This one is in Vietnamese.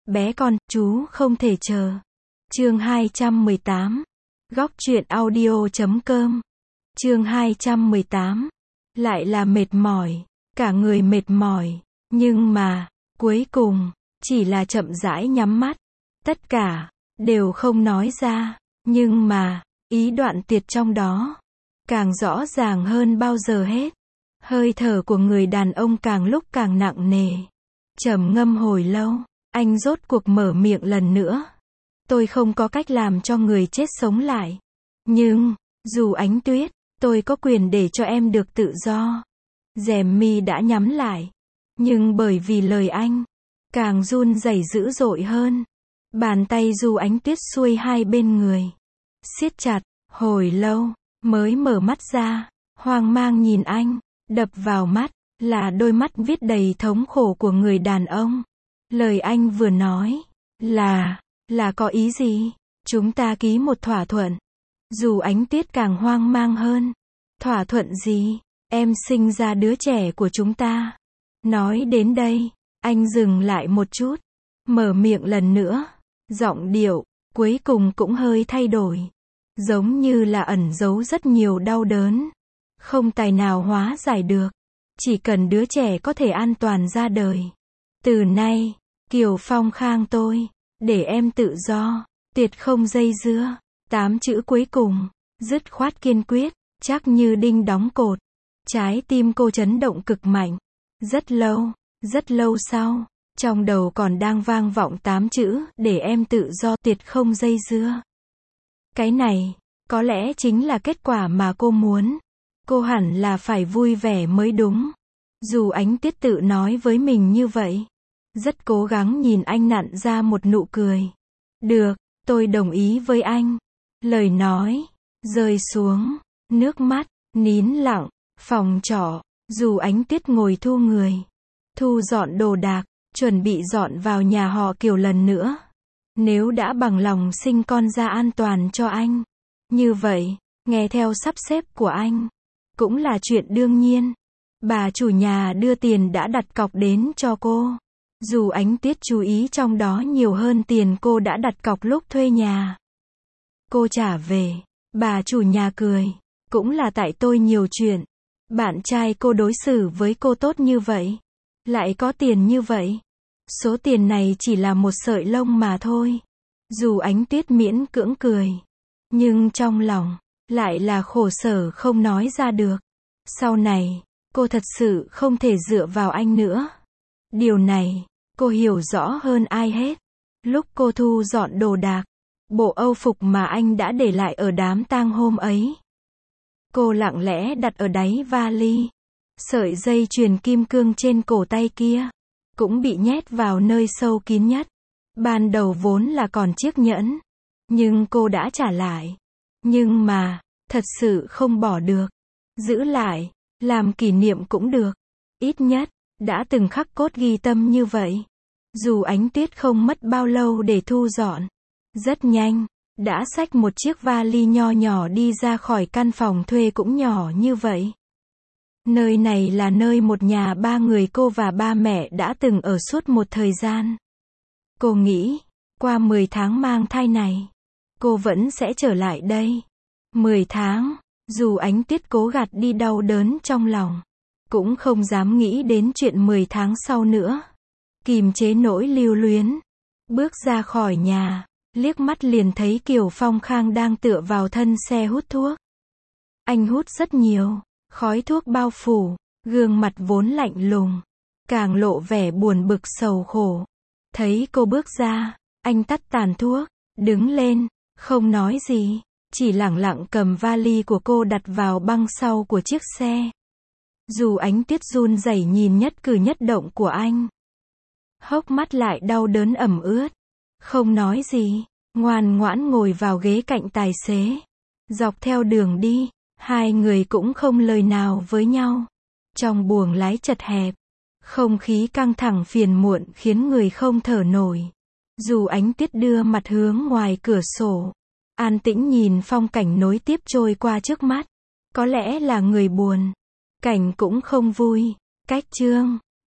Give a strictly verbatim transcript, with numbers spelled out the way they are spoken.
Bé con, chú không thể chờ. Chương hai trăm mười tám. Góc truyện audio chấm com. Chương hai trăm mười tám. Lại là mệt mỏi, cả người mệt mỏi, nhưng mà, cuối cùng, chỉ là chậm rãi nhắm mắt. Tất cả, đều không nói ra, nhưng mà, ý đoạn tuyệt trong đó, càng rõ ràng hơn bao giờ hết. Hơi thở của người đàn ông càng lúc càng nặng nề. Trầm ngâm hồi lâu, anh rốt cuộc mở miệng lần nữa. Tôi không có cách làm cho người chết sống lại. Nhưng, dù Ánh Tuyết, tôi có quyền để cho em được tự do. Rèm mi đã nhắm lại. Nhưng bởi vì lời anh, càng run rẩy dữ dội hơn. Bàn tay Du Ánh Tuyết xuôi hai bên người. Siết chặt, hồi lâu, mới mở mắt ra, hoang mang nhìn anh. Đập vào mắt, là đôi mắt viết đầy thống khổ của người đàn ông. Lời anh vừa nói, là, là có ý gì? Chúng ta ký một thỏa thuận. Dù Ánh Tuyết càng hoang mang hơn. Thỏa thuận gì? Em sinh ra đứa trẻ của chúng ta. Nói đến đây, anh dừng lại một chút. Mở miệng lần nữa. Giọng điệu, cuối cùng cũng hơi thay đổi. Giống như là ẩn giấu rất nhiều đau đớn. Không tài nào hóa giải được. Chỉ cần đứa trẻ có thể an toàn ra đời. Từ nay, Kiều Phong Khang tôi, để em tự do, tuyệt không dây dưa. Tám chữ cuối cùng, dứt khoát kiên quyết, chắc như đinh đóng cột. Trái tim cô chấn động cực mạnh. Rất lâu, rất lâu sau, trong đầu còn đang vang vọng tám chữ, để em tự do, tuyệt không dây dưa. Cái này, có lẽ chính là kết quả mà cô muốn. Cô hẳn là phải vui vẻ mới đúng. Dù Ánh Tuyết tự nói với mình như vậy. Rất cố gắng nhìn anh nặn ra một nụ cười. Được, tôi đồng ý với anh. Lời nói, rơi xuống, nước mắt, nín lặng, phòng trọ. Dù Ánh Tuyết ngồi thu người. Thu dọn đồ đạc, chuẩn bị dọn vào nhà họ Kiều lần nữa. Nếu đã bằng lòng sinh con ra an toàn cho anh. Như vậy, nghe theo sắp xếp của anh. Cũng là chuyện đương nhiên. Bà chủ nhà đưa tiền đã đặt cọc đến cho cô. Dù Ánh Tuyết chú ý trong đó nhiều hơn tiền cô đã đặt cọc lúc thuê nhà. Cô trả về. Bà chủ nhà cười. Cũng là tại tôi nhiều chuyện. Bạn trai cô đối xử với cô tốt như vậy. Lại có tiền như vậy. Số tiền này chỉ là một sợi lông mà thôi. Dù Ánh Tuyết miễn cưỡng cười. Nhưng trong lòng, lại là khổ sở không nói ra được. Sau này, cô thật sự không thể dựa vào anh nữa. Điều này, cô hiểu rõ hơn ai hết. Lúc cô thu dọn đồ đạc, bộ âu phục mà anh đã để lại ở đám tang hôm ấy. Cô lặng lẽ đặt ở đáy vali. Sợi dây chuyền kim cương trên cổ tay kia, cũng bị nhét vào nơi sâu kín nhất. Ban đầu vốn là còn chiếc nhẫn. Nhưng cô đã trả lại. Nhưng mà, thật sự không bỏ được. Giữ lại, làm kỷ niệm cũng được. Ít nhất, đã từng khắc cốt ghi tâm như vậy. Dù Ánh Tuyết không mất bao lâu để thu dọn. Rất nhanh, đã xách một chiếc vali nho nhỏ đi ra khỏi căn phòng thuê cũng nhỏ như vậy. Nơi này là nơi một nhà ba người cô và ba mẹ đã từng ở suốt một thời gian. Cô nghĩ, qua mười tháng mang thai này, cô vẫn sẽ trở lại đây. mười tháng, dù Ánh Tuyết cố gạt đi đau đớn trong lòng, cũng không dám nghĩ đến chuyện mười tháng sau nữa. Kìm chế nỗi lưu luyến, bước ra khỏi nhà, liếc mắt liền thấy Kiều Phong Khang đang tựa vào thân xe hút thuốc. Anh hút rất nhiều, khói thuốc bao phủ, gương mặt vốn lạnh lùng, càng lộ vẻ buồn bực sầu khổ. Thấy cô bước ra, anh tắt tàn thuốc, đứng lên, không nói gì, chỉ lẳng lặng cầm vali của cô đặt vào băng sau của chiếc xe. Dù Ánh Tuyết run rẩy nhìn nhất cử nhất động của anh. Hốc mắt lại đau đớn ẩm ướt. Không nói gì, ngoan ngoãn ngồi vào ghế cạnh tài xế. Dọc theo đường đi, hai người cũng không lời nào với nhau. Trong buồng lái chật hẹp, không khí căng thẳng phiền muộn khiến người không thở nổi. Dù Ánh Tuyết đưa mặt hướng ngoài cửa sổ, an tĩnh nhìn phong cảnh nối tiếp trôi qua trước mắt. Có lẽ là người buồn, cảnh cũng không vui. Cách chương